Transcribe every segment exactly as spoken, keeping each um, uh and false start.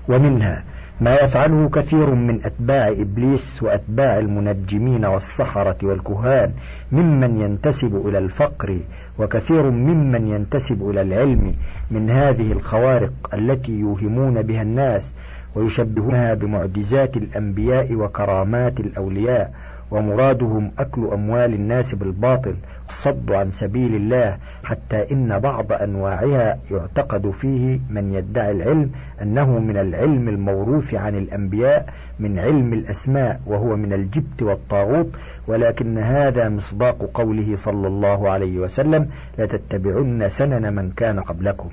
ومنها ما يفعله كثير من أتباع إبليس وأتباع المنجمين والسحرة والكهان ممن ينتسب إلى الفقر، وكثير ممن ينتسب إلى العلم، من هذه الخوارق التي يوهمون بها الناس ويشبهونها بمعجزات الأنبياء وكرامات الأولياء، ومرادهم أكل أموال الناس بالباطل والصد عن سبيل الله، حتى إن بعض أنواعها يعتقد فيه من يدعي العلم أنه من العلم الموروث عن الأنبياء من علم الأسماء، وهو من الجبت والطاغوت، ولكن هذا مصداق قوله صلى الله عليه وسلم: لتتبعن سنن من كان قبلكم.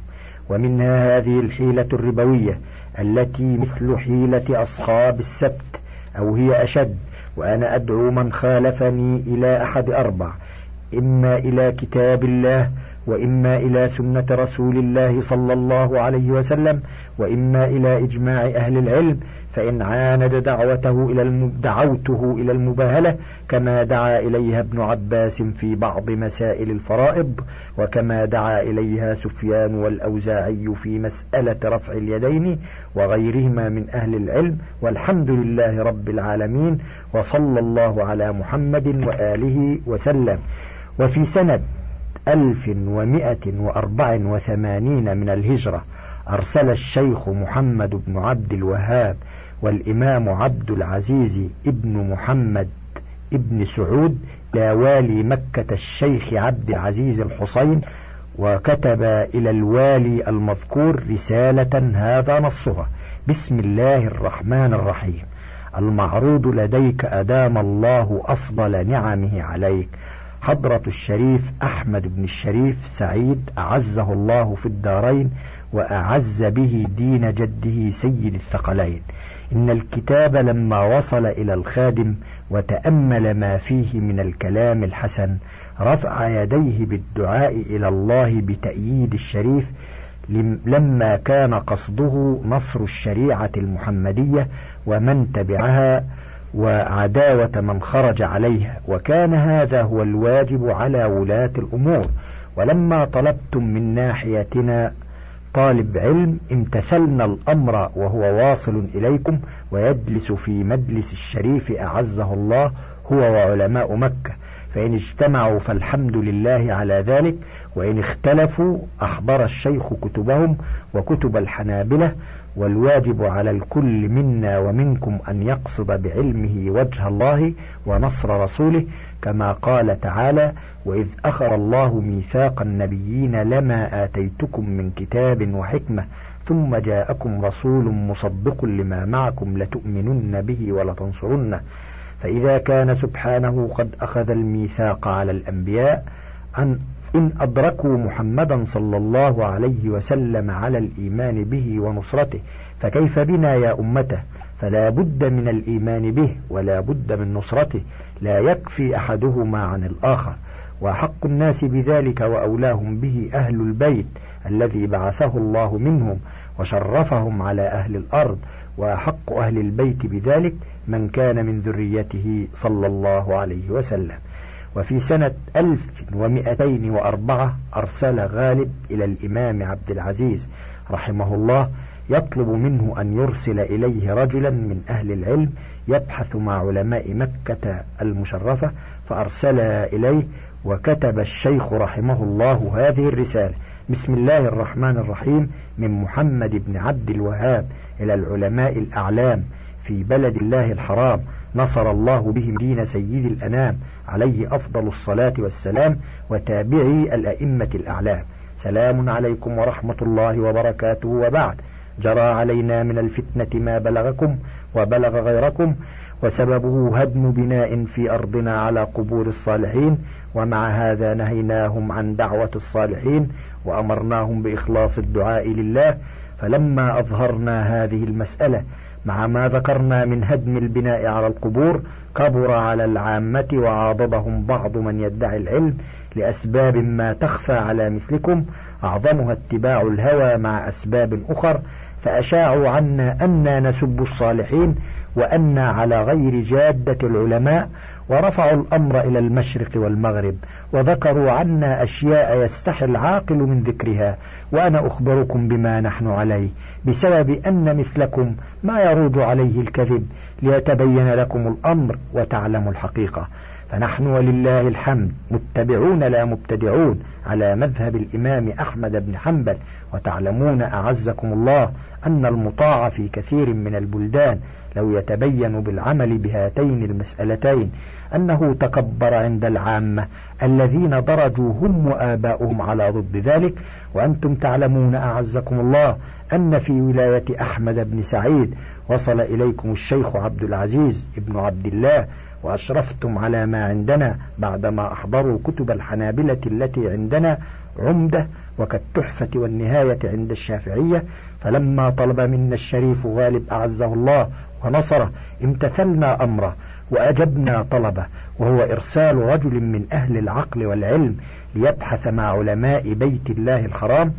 ومنها هذه الحيلة الربوية التي مثل حيلة أصحاب السبت أو هي أشد، وأنا أدعو من خالفني إلى أحد أربع: إما إلى كتاب الله، وإما إلى سنة رسول الله صلى الله عليه وسلم، وإما إلى إجماع أهل العلم، فإن عاند دعوته إلى الم... دعوته إلى المباهلة كما دعا إليها ابن عباس في بعض مسائل الفرائض، وكما دعا إليها سفيان والأوزاعي في مسألة رفع اليدين وغيرهما من أهل العلم. والحمد لله رب العالمين، وصلى الله على محمد وآله وسلم. وفي سنة ألف ومائة وأربع وثمانين من الهجرة أرسل الشيخ محمد بن عبد الوهاب والإمام عبد العزيز ابن محمد ابن سعود إلى والي مكة الشيخ عبد العزيز الحسين، وكتب إلى الوالي المذكور رسالة هذا نصها: بسم الله الرحمن الرحيم. المعروض لديك أدام الله أفضل نعمه عليك حضرة الشريف أحمد بن الشريف سعيد أعزه الله في الدارين وأعز به دين جده سيد الثقلين. إن الكتاب لما وصل إلى الخادم وتأمل ما فيه من الكلام الحسن رفع يديه بالدعاء إلى الله بتأييد الشريف، لما كان قصده نصر الشريعة المحمدية ومن تبعها وعداوة من خرج عليها، وكان هذا هو الواجب على ولاة الأمور. ولما طلبتم من ناحيتنا طالب علم امتثلنا الأمر وهو واصل إليكم ويجلس في مجلس الشريف أعزه الله هو وعلماء مكة، فإن اجتمعوا فالحمد لله على ذلك، وإن اختلفوا أحضر الشيخ كتبهم وكتب الحنابلة. والواجب على الكل منا ومنكم أن يقصد بعلمه وجه الله ونصر رسوله، كما قال تعالى: وإذ أخذ الله ميثاق النبيين لما آتيتكم من كتاب وحكمة ثم جاءكم رسول مصدق لما معكم لتؤمنن به ولتنصرنه. فإذا كان سبحانه قد أخذ الميثاق على الأنبياء أن إن أدركوا محمدا صلى الله عليه وسلم على الإيمان به ونصرته، فكيف بنا يا أمته؟ فلا بد من الإيمان به ولا بد من نصرته، لا يكفي أحدهما عن الآخر. وحق الناس بذلك وأولاهم به أهل البيت الذي بعثه الله منهم وشرفهم على أهل الأرض، وحق أهل البيت بذلك من كان من ذريته صلى الله عليه وسلم. وفي سنة ألف ومائتين وأربعة أرسل غالب إلى الإمام عبد العزيز رحمه الله يطلب منه أن يرسل إليه رجلا من أهل العلم يبحث مع علماء مكة المشرفة، فأرسل إليه، وكتب الشيخ رحمه الله هذه الرسالة: بسم الله الرحمن الرحيم، من محمد بن عبد الوهاب إلى العلماء الأعلام في بلد الله الحرام، نصر الله بهم دين سيد الأنام عليه أفضل الصلاة والسلام، وتابعي الأئمة الأعلام. سلام عليكم ورحمة الله وبركاته. وبعد، جرى علينا من الفتنة ما بلغكم وبلغ غيركم، وسببه هدم بناء في أرضنا على قبور الصالحين، ومع هذا نهيناهم عن دعوة الصالحين وأمرناهم بإخلاص الدعاء لله. فلما أظهرنا هذه المسألة مع ما ذكرنا من هدم البناء على القبور كبر على العامة، وعاضدهم بعض من يدعي العلم لأسباب ما تخفى على مثلكم، أعظمها اتباع الهوى مع أسباب أخر، فأشاعوا عنا أننا نسب الصالحين وأننا على غير جادة العلماء، ورفعوا الأمر إلى المشرق والمغرب، وذكروا عنا أشياء يستحي العاقل من ذكرها، وأنا أخبركم بما نحن عليه، بسبب أن مثلكم ما يروج عليه الكذب، ليتبين لكم الأمر وتعلموا الحقيقة. فنحن ولله الحمد متبعون لا مبتدعون على مذهب الإمام أحمد بن حنبل. وتعلمون أعزكم الله أن المطاع في كثير من البلدان لو يتبين بالعمل بهاتين المسألتين أنه تكبر عند العامة الذين درجوا هم وآباؤهم على ضد ذلك. وأنتم تعلمون أعزكم الله أن في ولاية أحمد بن سعيد وصل إليكم الشيخ عبد العزيز ابن عبد الله، وأشرفتم على ما عندنا بعدما أحضروا كتب الحنابلة التي عندنا عمدة وكالتحفة والنهاية عند الشافعية. فلما طلب منا الشريف غالب أعزه الله ونصره امتثلنا أمره وأجبنا طلبه، وهو إرسال رجل من أهل العقل والعلم ليبحث مع علماء بيت الله الحرام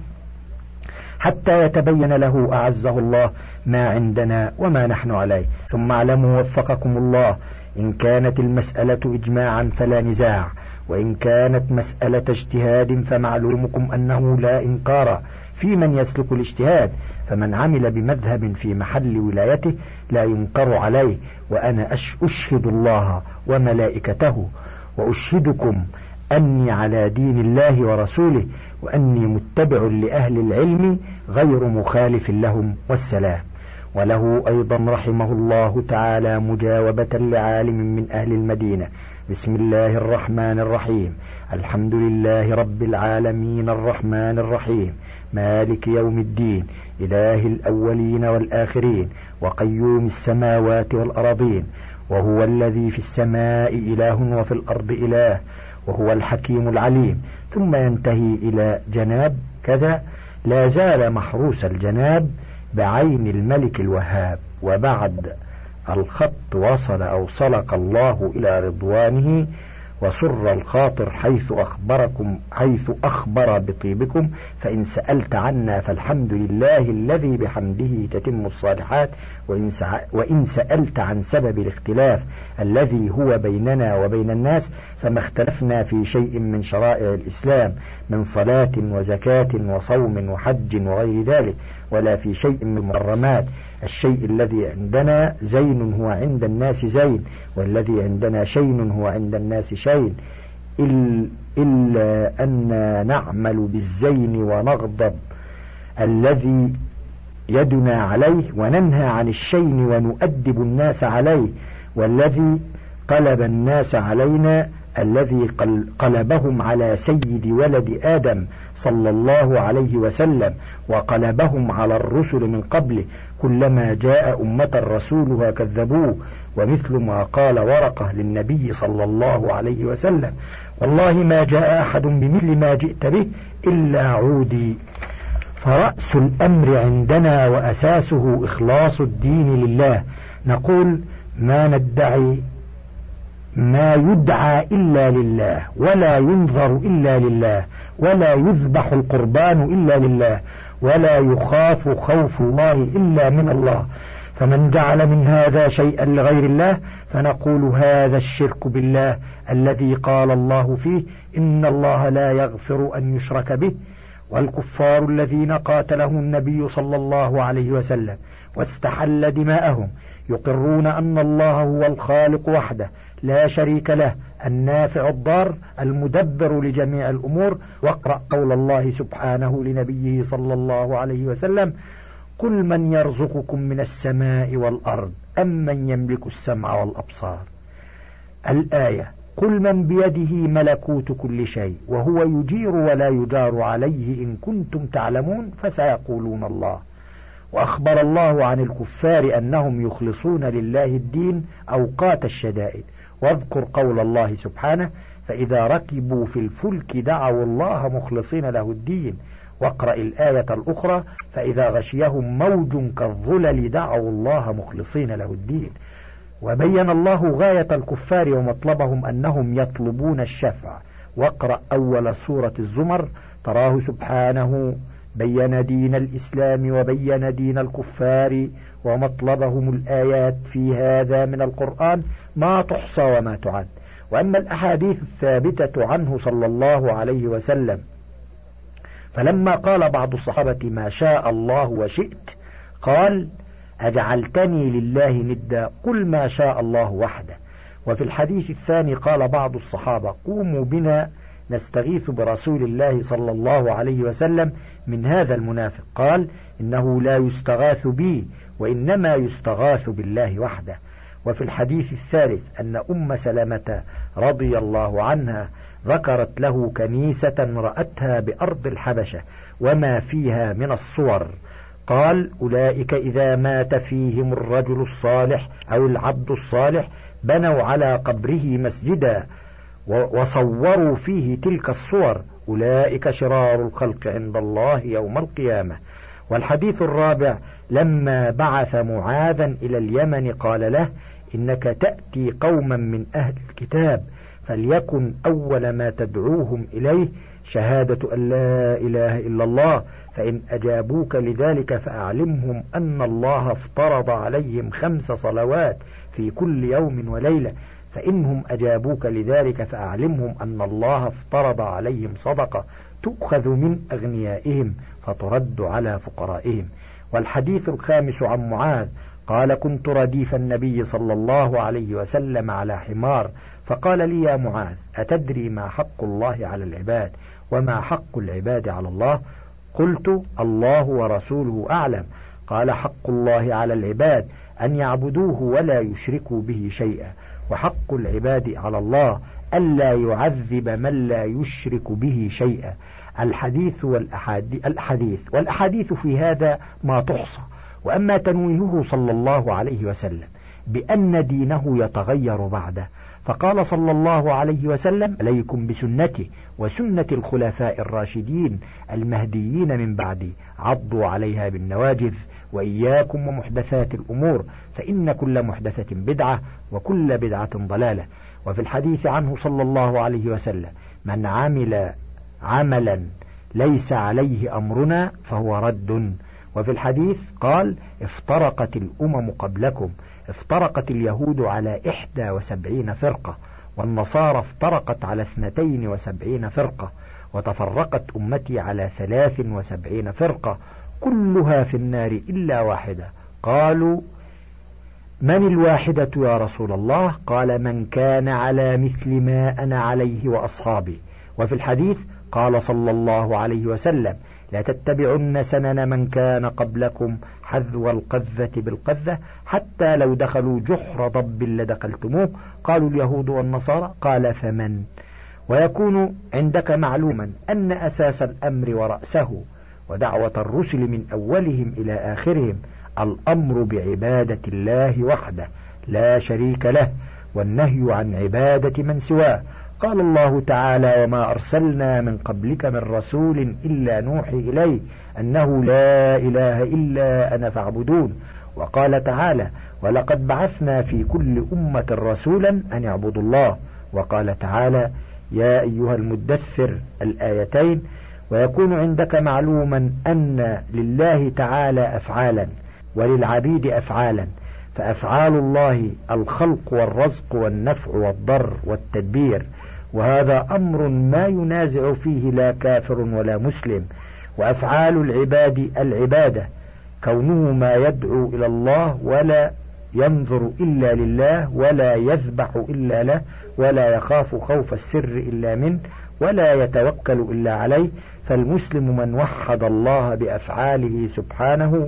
حتى يتبين له أعزه الله ما عندنا وما نحن عليه. ثم اعلموا وفقكم الله إن كانت المسألة إجماعا فلا نزاع، وإن كانت مسألة اجتهاد فمعلومكم أنه لا إنكار في من يسلك الاجتهاد، فمن عمل بمذهب في محل ولايته لا ينكر عليه. وأنا أشهد الله وملائكته وأشهدكم أني على دين الله ورسوله، وأني متبع لأهل العلم غير مخالف لهم، والسلام. وله أيضا رحمه الله تعالى مجاوبة لعالم من أهل المدينة: بسم الله الرحمن الرحيم، الحمد لله رب العالمين الرحمن الرحيم مالك يوم الدين، إله الأولين والآخرين، وقيوم السماوات والأرضين، وهو الذي في السماء إله وفي الأرض إله، وهو الحكيم العليم. ثم ينتهي إلى جناب كذا، لا زال محروس الجناب بعين الملك الوهاب. وبعد الخط وصل أو صلك الله إلى رضوانه، وسر الخاطر حيث أخبركم حيث أخبر بطيبكم. فإن سألت عنا فالحمد لله الذي بحمده تتم الصالحات، وإن, وإن سألت عن سبب الاختلاف الذي هو بيننا وبين الناس فما اختلفنا في شيء من شرائع الإسلام من صلاة وزكاة وصوم وحج وغير ذلك، ولا في شيء من المحرمات. الشيء الذي عندنا زين هو عند الناس زين، والذي عندنا شين هو عند الناس شين، إلا أن نعمل بالزين ونغضب الذي يدنا عليه، وننهى عن الشين ونؤدب الناس عليه. والذي قلب الناس علينا الذي قلبهم على سيد ولد آدم صلى الله عليه وسلم، وقلبهم على الرسل من قبله، كلما جاء أمة رسولها كذبوه. ومثل ما قال ورقة للنبي صلى الله عليه وسلم: والله ما جاء أحد بمثل ما جئت به إلا عودي. فرأس الأمر عندنا وأساسه إخلاص الدين لله. نقول ما ندعي ما يدعى إلا لله، ولا ينظر إلا لله، ولا يذبح القربان إلا لله، ولا يخاف خوف الله إلا من الله. فمن جعل من هذا شيئا لغير الله فنقول هذا الشرك بالله الذي قال الله فيه: إن الله لا يغفر أن يشرك به. والكفار الذين قاتلهم النبي صلى الله عليه وسلم واستحل دماءهم يقرون أن الله هو الخالق وحده لا شريك له، النافع الضار، المدبر لجميع الأمور. واقرأ قول الله سبحانه لنبيه صلى الله عليه وسلم: قل من يرزقكم من السماء والأرض أم من يملك السمع والأبصار. الآية: قل من بيده ملكوت كل شيء وهو يجير ولا يجار عليه إن كنتم تعلمون فسيقولون الله. وأخبر الله عن الكفار أنهم يخلصون لله الدين أوقات الشدائد. واذكر قول الله سبحانه: فإذا ركبوا في الفلك دعوا الله مخلصين له الدين. واقرأ الآية الأخرى: فإذا غشيهم موج كالظلل دعوا الله مخلصين له الدين. وبين الله غاية الكفار ومطلبهم أنهم يطلبون الشفع. واقرأ أول سورة الزمر تراه سبحانه بين دين الإسلام وبين دين الكفار ومطلبهم الآيات في هذا من القرآن ما تحصى وما تعد. وأما الأحاديث الثابتة عنه صلى الله عليه وسلم فلما قال بعض الصحابة ما شاء الله وشئت قال أجعلتني لله ندا قل ما شاء الله وحده. وفي الحديث الثاني قال بعض الصحابة قوموا بنا نستغيث برسول الله صلى الله عليه وسلم من هذا المنافق قال إنه لا يستغاث بي وإنما يستغاث بالله وحده. وفي الحديث الثالث أن أم سلمة رضي الله عنها ذكرت له كنيسة رأتها بأرض الحبشة وما فيها من الصور قال أولئك إذا مات فيهم الرجل الصالح أو العبد الصالح بنوا على قبره مسجدا وصوروا فيه تلك الصور أولئك شرار الخلق عند الله يوم القيامة. والحديث الرابع لما بعث معاذا إلى اليمن قال له إنك تأتي قوما من أهل الكتاب فليكن أول ما تدعوهم إليه شهادة أن لا إله إلا الله فإن أجابوك لذلك فأعلمهم أن الله افترض عليهم خمس صلوات في كل يوم وليلة فإنهم أجابوك لذلك فأعلمهم أن الله افترض عليهم صدقة تؤخذ من أغنيائهم فترد على فقرائهم. والحديث الخامس عن معاذ قال كنت رديف النبي صلى الله عليه وسلم على حمار فقال لي يا معاذ أتدري ما حق الله على العباد وما حق العباد على الله؟ قلت الله ورسوله أعلم. قال حق الله على العباد أن يعبدوه ولا يشركوا به شيئا وحق العباد على الله ألا يعذب من لا يشرك به شيئا. الحديث والأحاديث, الحديث والأحاديث في هذا ما تحصى. وأما تنويهه صلى الله عليه وسلم بأن دينه يتغير بعده فقال صلى الله عليه وسلم عليكم بسنتي وسنة الخلفاء الراشدين المهديين من بعدي عضوا عليها بالنواجذ وإياكم ومحدثات الأمور فإن كل محدثة بدعة وكل بدعة ضلالة. وفي الحديث عنه صلى الله عليه وسلم من عمل عملا ليس عليه أمرنا فهو رد. وفي الحديث قال افترقت الأمم قبلكم افترقت اليهود على إحدى وسبعين فرقة والنصارى افترقت على اثنتين وسبعين فرقة وتفرقت أمتي على ثلاث وسبعين فرقة كلها في النار إلا واحدة. قالوا من الواحدة يا رسول الله؟ قال من كان على مثل ما أنا عليه وأصحابي. وفي الحديث قال صلى الله عليه وسلم لا تتبعن سنن من كان قبلكم حذو القذة بالقذة حتى لو دخلوا جحر ضب لدخلتموه. قالوا اليهود والنصارى قال فمن؟ ويكون عندك معلوما أن أساس الأمر ورأسه ودعوة الرسل من أولهم إلى آخرهم الأمر بعبادة الله وحده لا شريك له والنهي عن عبادة من سواه. قال الله تعالى وما أرسلنا من قبلك من رسول إلا نوحي إليه أنه لا إله إلا أنا فاعبدون. وقال تعالى ولقد بعثنا في كل أمة رسولا أن اعبدوا الله. وقال تعالى يا أيها المدثر الآيتين. ويكون عندك معلوما أن لله تعالى أفعالا وللعبيد أفعالا فأفعال الله الخلق والرزق والنفع والضر والتدبير وهذا أمر ما ينازع فيه لا كافر ولا مسلم. وأفعال العباد العبادة كونه ما يدعو إلى الله ولا ينظر إلا لله ولا يذبح إلا له ولا يخاف خوف السر إلا منه ولا يتوكل إلا عليه. فالمسلم من وحد الله بأفعاله سبحانه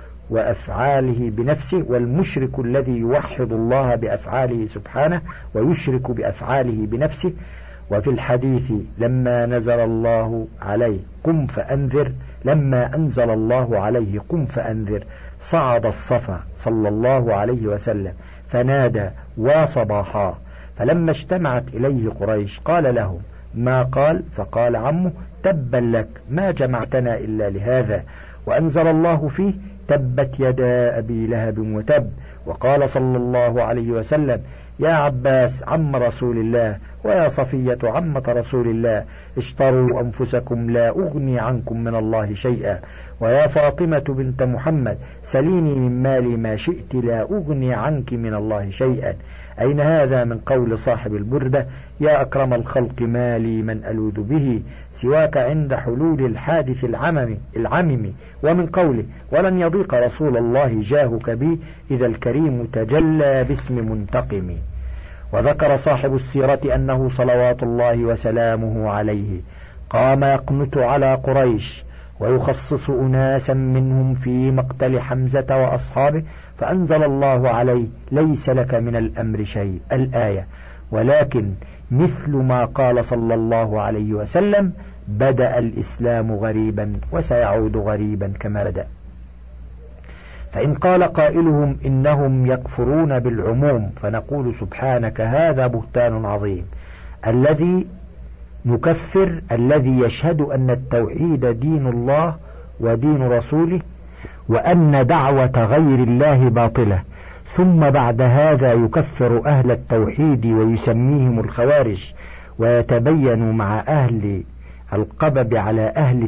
وأفعاله بنفسه والمشرك الذي يوحد الله بأفعاله سبحانه ويشرك بأفعاله بنفسه. وفي الحديث لما نزل الله عليه قم فأنذر لما أنزل الله عليه قم فأنذر صعد الصفا صلى الله عليه وسلم فنادى وصباحا فلما اجتمعت إليه قريش قال لهم ما قال؟ فقال عمه تبا لك ما جمعتنا إلا لهذا. وأنزل الله فيه تبت يدا أبي لهب وتب. وقال صلى الله عليه وسلم يا عباس عم رسول الله، ويا صفية عمة رسول الله، اشتروا أنفسكم لا أغني عنكم من الله شيئا، ويا فاطمة بنت محمد سليني من مالي ما شئت لا أغني عنك من الله شيئا. أين هذا من قول صاحب البردة يا أكرم الخلق مالي من ألوذ به سواك عند حلول الحادث العمم, العمم ومن قوله ولن يضيق رسول الله جاهك بي إذا الكريم تجلى باسم منتقم. وذكر صاحب السيرة أنه صلوات الله وسلامه عليه قام يقنت على قريش ويخصص أناسا منهم في مقتل حمزة وأصحابه، فأنزل الله عليه ليس لك من الأمر شيء الآية، ولكن مثل ما قال صلى الله عليه وسلم بدأ الإسلام غريبا وسيعود غريبا كما بدأ. فإن قال قائلهم إنهم يكفرون بالعموم فنقول سبحانك هذا بهتان عظيم. الذي نكفر الذي يشهد أن التوحيد دين الله ودين رسوله وأن دعوة غير الله باطلة، ثم بعد هذا يكفر أهل التوحيد ويسميهم الخوارج، ويتبين مع أهل القبب على أهل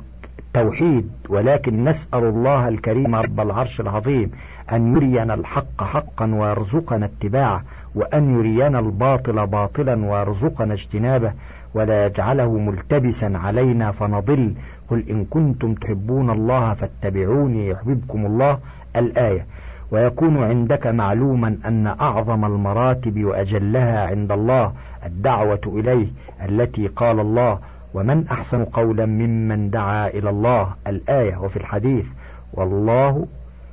التوحيد. ولكن نسأل الله الكريم رب العرش العظيم أن يرينا الحق حقا ويرزقنا اتباعه، وأن يرينا الباطل باطلا ويرزقنا اجتنابه، ولا يجعله ملتبسا علينا فنضل. قل إن كنتم تحبون الله فاتبعوني يحببكم الله الآية. ويكون عندك معلوما أن أعظم المراتب وأجلها عند الله الدعوة إليه، التي قال الله ومن أحسن قولا ممن دعا إلى الله الآية. وفي الحديث والله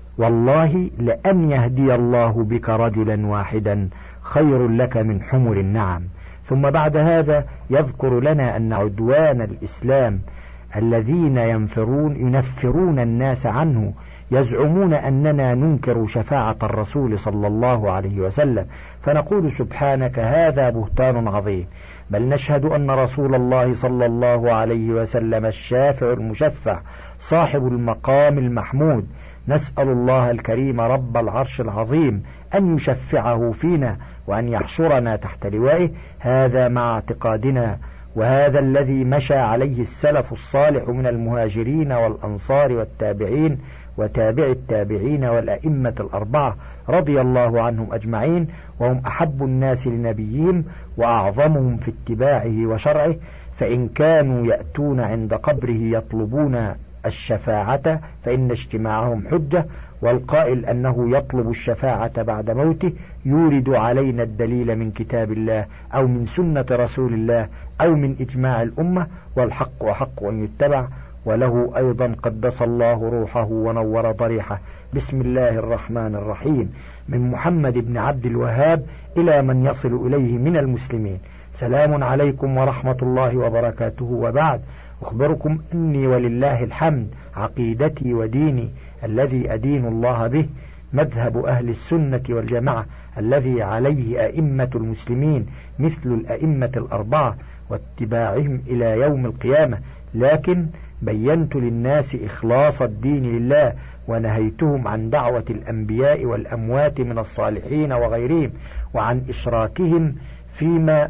والله لأن يهدي الله بك رجلا واحدا خير لك من حمر النعم. ثم بعد هذا يذكر لنا أن عدوان الإسلام الذين ينفرون ينفرون الناس عنه يزعمون أننا ننكر شفاعة الرسول صلى الله عليه وسلم، فنقول سبحانك هذا بهتان عظيم، بل نشهد أن رسول الله صلى الله عليه وسلم الشافع المشفع صاحب المقام المحمود. نسأل الله الكريم رب العرش العظيم أن يشفعه فينا وأن يحشرنا تحت لوائه. هذا مع اعتقادنا، وهذا الذي مشى عليه السلف الصالح من المهاجرين والأنصار والتابعين وتابع التابعين والأئمة الأربعة رضي الله عنهم أجمعين، وهم أحب الناس لنبيهم وأعظمهم في اتباعه وشرعه. فإن كانوا يأتون عند قبره يطلبون الشفاعة فإن اجتماعهم حجة، والقائل أنه يطلب الشفاعة بعد موته يورد علينا الدليل من كتاب الله أو من سنة رسول الله أو من إجماع الأمة، والحق وحق أن يتبع. وله أيضا قدس الله روحه ونور ضريحه. بسم الله الرحمن الرحيم. من محمد بن عبد الوهاب إلى من يصل إليه من المسلمين. سلام عليكم ورحمة الله وبركاته. وبعد، أخبركم أني ولله الحمد عقيدتي وديني الذي أدين الله به مذهب أهل السنة والجماعة الذي عليه أئمة المسلمين مثل الأئمة الأربعة واتباعهم إلى يوم القيامة. لكن بينت للناس إخلاص الدين لله، ونهيتهم عن دعوة الأنبياء والأموات من الصالحين وغيرهم، وعن إشراكهم فيما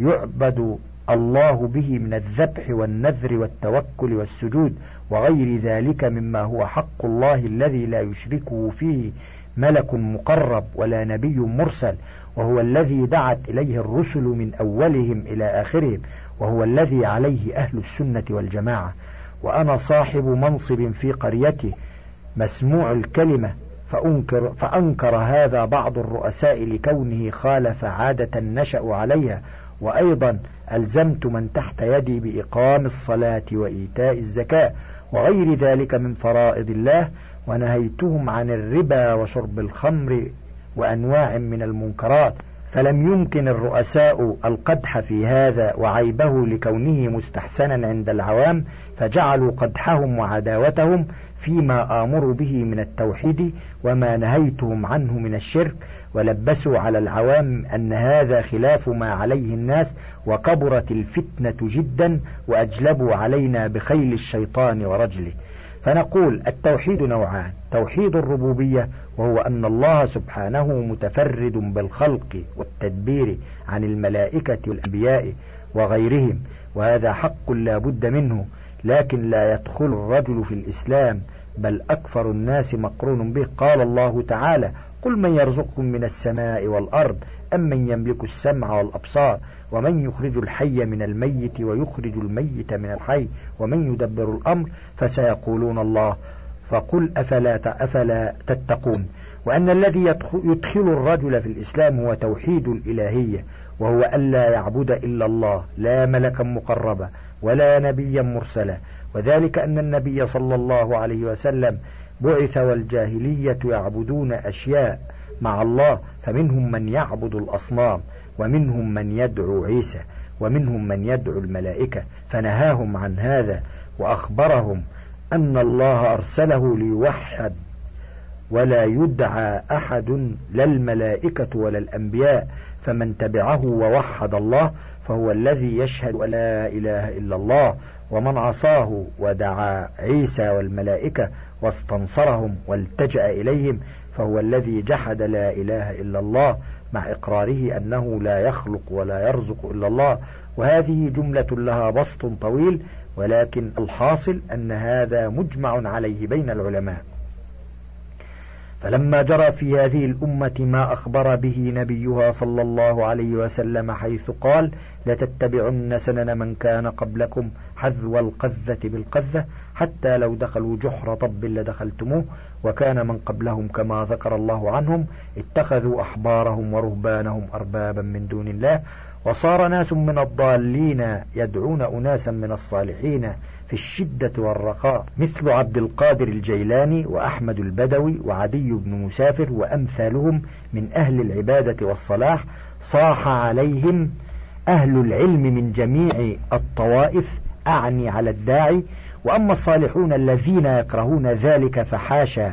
يعبد الله به من الذبح والنذر والتوكل والسجود وغير ذلك مما هو حق الله الذي لا يشركه فيه ملك مقرب ولا نبي مرسل، وهو الذي دعت إليه الرسل من أولهم إلى آخرهم، وهو الذي عليه أهل السنة والجماعة. وأنا صاحب منصب في قريتي مسموع الكلمة، فأنكر, فأنكر هذا بعض الرؤساء لكونه خالف عادة نشأ عليها. وأيضا ألزمت من تحت يدي بإقام الصلاة وإيتاء الزكاة وغير ذلك من فرائض الله، ونهيتهم عن الربا وشرب الخمر وأنواع من المنكرات. فلم يمكن الرؤساء القدح في هذا وعيبه لكونه مستحسنا عند العوام، فجعلوا قدحهم وعداوتهم فيما آمر به من التوحيد وما نهيتهم عنه من الشرك، ولبسوا على العوام أن هذا خلاف ما عليه الناس، وكبرت الفتنة جدا، وأجلبوا علينا بخيل الشيطان ورجله. فنقول التوحيد نوعان: توحيد الربوبية وهو أن الله سبحانه متفرد بالخلق والتدبير عن الملائكة والأنبياء وغيرهم، وهذا حق لا بد منه، لكن لا يدخل الرجل في الإسلام، بل أكثر الناس مقرون به. قال الله تعالى: قل من يرزقكم من السماء والأرض أم من يملك السمع والأبصار ومن يخرج الحي من الميت ويخرج الميت من الحي ومن يدبر الأمر، فسيقولون الله، فقل أفلا, أفلا تتقون. وأن الذي يدخل الرجل في الإسلام هو توحيد الإلهية، وهو ألا يعبد إلا الله، لا ملكا مقربا ولا نبيا مرسلا، وذلك أن النبي صلى الله عليه وسلم بعث والجاهلية يعبدون أشياء مع الله، فمنهم من يعبد الأصنام، ومنهم من يدعو عيسى، ومنهم من يدعو الملائكة، فنهاهم عن هذا وأخبرهم أن الله أرسله ليوحد ولا يدعى أحد لا الملائكة ولا الأنبياء، فمن تبعه ووحد الله فهو الذي يشهد أن لا إله إلا الله، ومن عصاه ودعا عيسى والملائكة واستنصرهم والتجأ إليهم فهو الذي جحد لا إله إلا الله، مع إقراره أنه لا يخلق ولا يرزق إلا الله. وهذه جملة لها بسط طويل، ولكن الحاصل أن هذا مجمع عليه بين العلماء. فلما جرى في هذه الأمة ما أخبر به نبيها صلى الله عليه وسلم، حيث قال: لتتبعن سنن من كان قبلكم حذو القذة بالقذة حتى لو دخلوا جحر طب لدخلتموه، وكان من قبلهم كما ذكر الله عنهم اتخذوا أحبارهم ورهبانهم أربابا من دون الله، وصار ناس من الضالين يدعون أناسا من الصالحين في الشدة والرخاء، مثل عبد القادر الجيلاني وأحمد البدوي وعدي بن مسافر وأمثالهم من أهل العبادة والصلاح. صاح عليهم أهل العلم من جميع الطوائف، أعني على الداعي. وأما الصالحون الذين يكرهون ذلك فحاشا،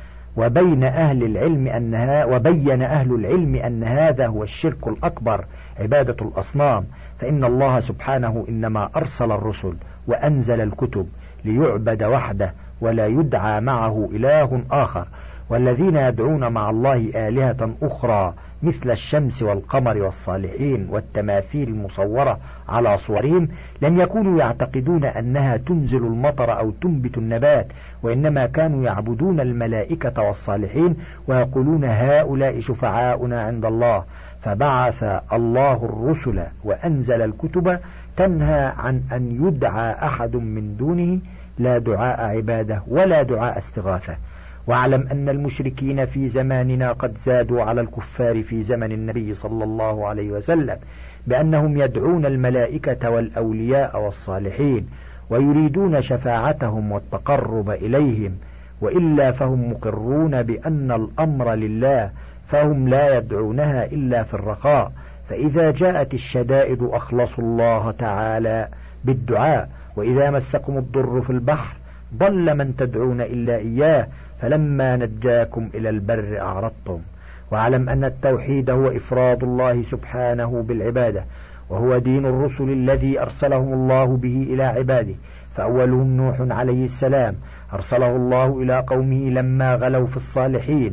وبين أهل العلم أنها وبين أهل العلم أن هذا هو الشرك الأكبر، عبادة الأصنام، فإن الله سبحانه إنما أرسل الرسل وأنزل الكتب ليعبد وحده ولا يدعى معه إله آخر، والذين يدعون مع الله آلهة أخرى مثل الشمس والقمر والصالحين والتماثيل المصورة على صورهم لم يكونوا يعتقدون أنها تنزل المطر أو تنبت النبات، وإنما كانوا يعبدون الملائكة والصالحين ويقولون هؤلاء شفعاؤنا عند الله. فبعث الله الرسل وأنزل الكتب تنهى عن أن يدعى أحد من دونه، لا دعاء عبادة ولا دعاء استغاثة. واعلم أن المشركين في زماننا قد زادوا على الكفار في زمن النبي صلى الله عليه وسلم بأنهم يدعون الملائكة والأولياء والصالحين ويريدون شفاعتهم والتقرب إليهم، وإلا فهم مقرون بأن الأمر لله، فهم لا يدعونها إلا في الرخاء، فإذا جاءت الشدائد أخلصوا الله تعالى بالدعاء، وإذا مسكم الضر في البحر ضل من تدعون إلا إياه، فلما نجاكم إلى البر أعرضتم. واعلم أن التوحيد هو إفراد الله سبحانه بالعبادة، وهو دين الرسل الذي أرسلهم الله به إلى عباده، فأولهم نوح عليه السلام أرسله الله إلى قومه لما غلوا في الصالحين،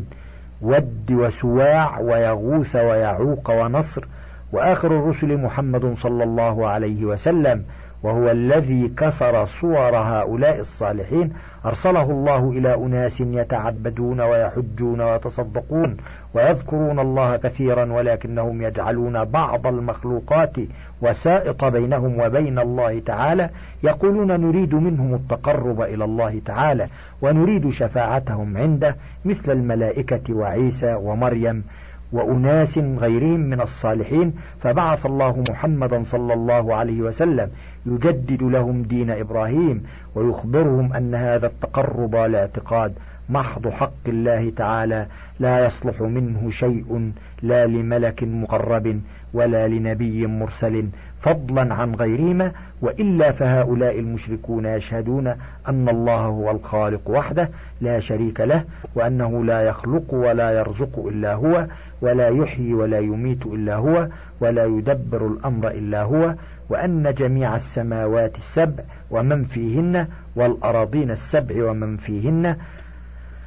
ود وسواع ويغوث ويعوق ونصر، وآخر الرسل محمد صلى الله عليه وسلم، وهو الذي كسر صور هؤلاء الصالحين، أرسله الله إلى أناس يتعبدون ويحجون ويتصدقون ويذكرون الله كثيرا، ولكنهم يجعلون بعض المخلوقات وسائط بينهم وبين الله تعالى، يقولون نريد منهم التقرب إلى الله تعالى ونريد شفاعتهم عنده، مثل الملائكة وعيسى ومريم وأناس غيرهم من الصالحين. فبعث الله محمدا صلى الله عليه وسلم يجدد لهم دين إبراهيم ويخبرهم أن هذا التقرب الاعتقاد محض حق الله تعالى، لا يصلح منه شيء لا لملك مقرب ولا لنبي مرسل فضلا عن غيرهما، وإلا فهؤلاء المشركون يشهدون أن الله هو الخالق وحده لا شريك له، وأنه لا يخلق ولا يرزق إلا هو، ولا يحيي ولا يميت إلا هو، ولا يدبر الأمر إلا هو، وأن جميع السماوات السبع ومن فيهن والأراضين السبع ومن فيهن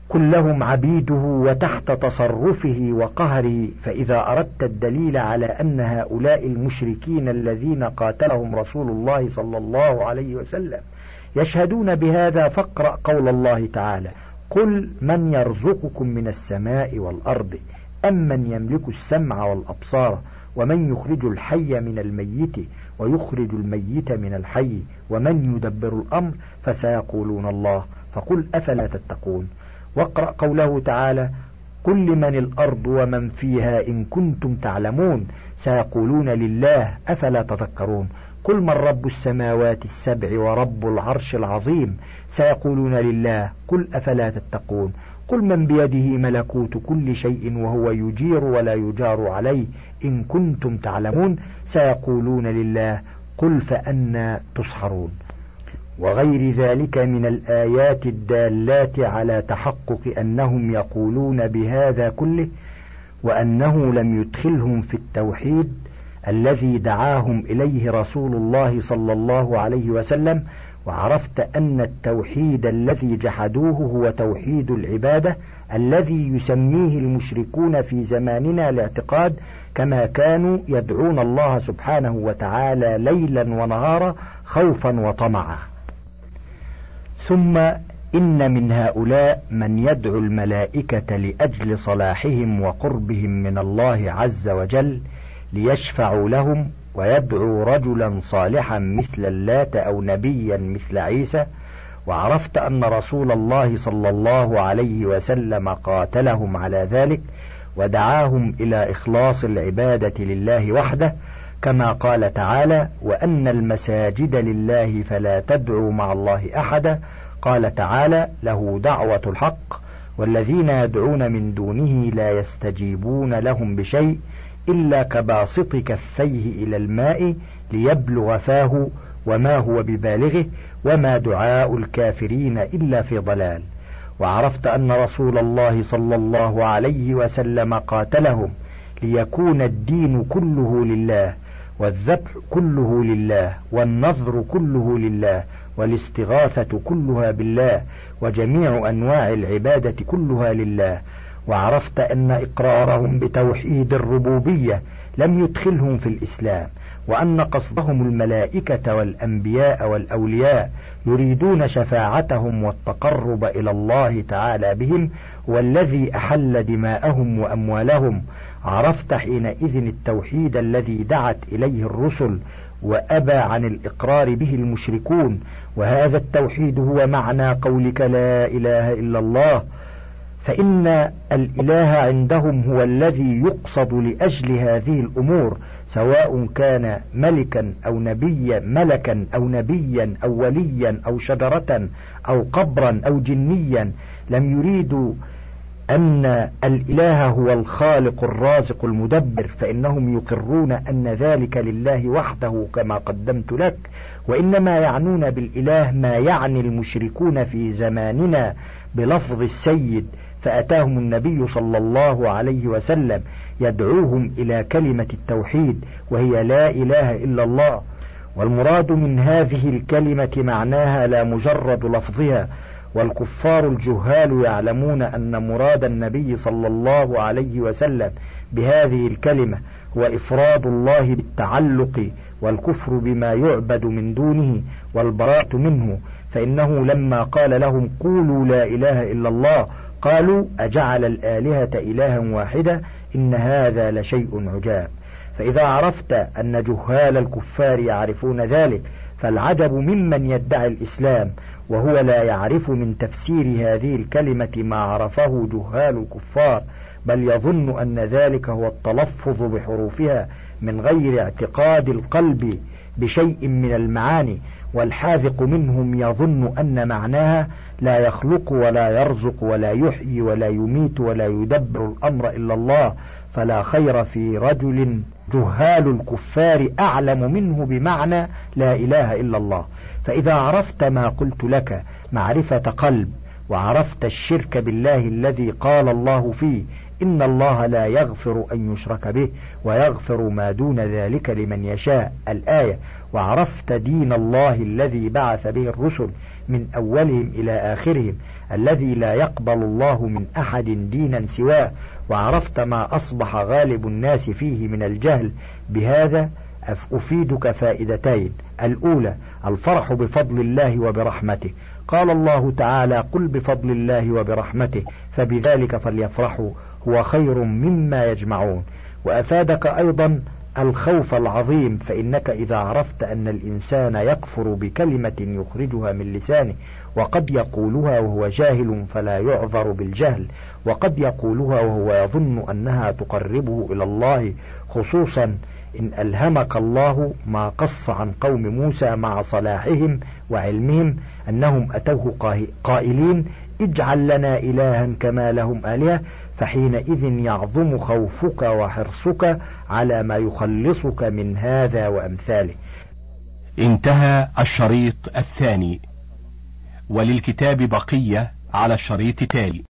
كلهم عبيده وتحت تصرفه وقهره. فإذا أردت الدليل على أن هؤلاء المشركين الذين قاتلهم رسول الله صلى الله عليه وسلم يشهدون بهذا فاقرأ قول الله تعالى: قل من يرزقكم من السماء والأرض أم من يملك السمع والأبصار ومن يخرج الحي من الميت ويخرج الميت من الحي ومن يدبر الأمر فسيقولون الله فقل أفلا تتقون. واقرأ قوله تعالى: قل لمن الأرض ومن فيها إن كنتم تعلمون سيقولون لله أفلا تذكرون. قل من رب السماوات السبع ورب العرش العظيم سيقولون لله قل أفلا تتقون. قل من بيده ملكوت كل شيء وهو يجير ولا يجار عليه إن كنتم تعلمون سيقولون لله قل فأنى تسحرون. وغير ذلك من الآيات الدالات على تحقق أنهم يقولون بهذا كله، وأنه لم يدخلهم في التوحيد الذي دعاهم إليه رسول الله صلى الله عليه وسلم. وعرفت أن التوحيد الذي جحدوه هو توحيد العبادة الذي يسميه المشركون في زماننا الاعتقاد، كما كانوا يدعون الله سبحانه وتعالى ليلا ونهارا خوفا وطمعا. ثم إن من هؤلاء من يدعو الملائكة لأجل صلاحهم وقربهم من الله عز وجل ليشفعوا لهم، ويدعو رجلا صالحا مثل اللات أو نبيا مثل عيسى. وعرفت أن رسول الله صلى الله عليه وسلم قاتلهم على ذلك ودعاهم إلى إخلاص العبادة لله وحده، كما قال تعالى: وأن المساجد لله فلا تدعوا مع الله أحدا. قال تعالى: له دعوة الحق والذين يدعون من دونه لا يستجيبون لهم بشيء إلا كباسط كفيه إلى الماء ليبلغ فاه وما هو ببالغه وما دعاء الكافرين إلا في ضلال. وعرفت أن رسول الله صلى الله عليه وسلم قاتلهم ليكون الدين كله لله، والذبح كله لله، والنذر كله لله، والاستغاثة كلها بالله، وجميع أنواع العبادة كلها لله. وعرفت أن إقرارهم بتوحيد الربوبية لم يدخلهم في الإسلام، وأن قصدهم الملائكة والأنبياء والأولياء يريدون شفاعتهم والتقرب إلى الله تعالى بهم، والذي أحل دماءهم وأموالهم. عرفت حينئذ التوحيد الذي دعت إليه الرسل وأبى عن الإقرار به المشركون، وهذا التوحيد هو معنى قولك لا إله إلا الله. فإن الإله عندهم هو الذي يقصد لأجل هذه الأمور، سواء كان ملكا أو نبيا ملكا أو نبيا أو وليا أو شجرة أو قبرا أو جنيا. لم يريدوا أن الإله هو الخالق الرازق المدبر، فإنهم يقرون أن ذلك لله وحده كما قدمت لك، وإنما يعنون بالإله ما يعني المشركون في زماننا بلفظ السيد. فأتاهم النبي صلى الله عليه وسلم يدعوهم إلى كلمة التوحيد وهي لا إله إلا الله. والمراد من هذه الكلمة معناها لا مجرد لفظها، والكفار الجهال يعلمون أن مراد النبي صلى الله عليه وسلم بهذه الكلمة هو إفراد الله بالتعلق والكفر بما يعبد من دونه والبراءة منه. فإنه لما قال لهم قولوا لا إله إلا الله قالوا أجعل الآلهة إلها واحدة إن هذا لشيء عجاب. فإذا عرفت أن جهال الكفار يعرفون ذلك فالعجب ممن يدعي الإسلام وهو لا يعرف من تفسير هذه الكلمة ما عرفه جهال الكفار، بل يظن أن ذلك هو التلفظ بحروفها من غير اعتقاد القلب بشيء من المعاني. والحاذق منهم يظن أن معناها لا يخلق ولا يرزق ولا يحيي ولا يميت ولا يدبر الأمر إلا الله. فلا خير في رجل جهال الكفار أعلم منه بمعنى لا إله إلا الله. فإذا عرفت ما قلت لك معرفة قلب، وعرفت الشرك بالله الذي قال الله فيه إن الله لا يغفر أن يشرك به ويغفر ما دون ذلك لمن يشاء. الآية. وعرفت دين الله الذي بعث به الرسل من أولهم إلى آخرهم الذي لا يقبل الله من أحد دينا سواه، وعرفت ما أصبح غالب الناس فيه من الجهل بهذا، أفيدك فائدتين. الأولى الفرح بفضل الله وبرحمته، قال الله تعالى: قل بفضل الله وبرحمته فبذلك فليفرحوا هو خير مما يجمعون. وأفادك أيضا الخوف العظيم، فإنك إذا عرفت أن الإنسان يكفر بكلمة يخرجها من لسانه وقد يقولها وهو جاهل فلا يعذر بالجهل، وقد يقولها وهو يظن أنها تقربه إلى الله، خصوصا إن ألهمك الله ما قص عن قوم موسى مع صلاحهم وعلمهم أنهم أتوه قائلين: اجعل لنا إلها كما لهم آلهة، فحينئذ يعظم خوفك وحرصك على ما يخلصك من هذا وأمثاله. انتهى الشريط الثاني، وللكتاب بقية على الشريط التالي.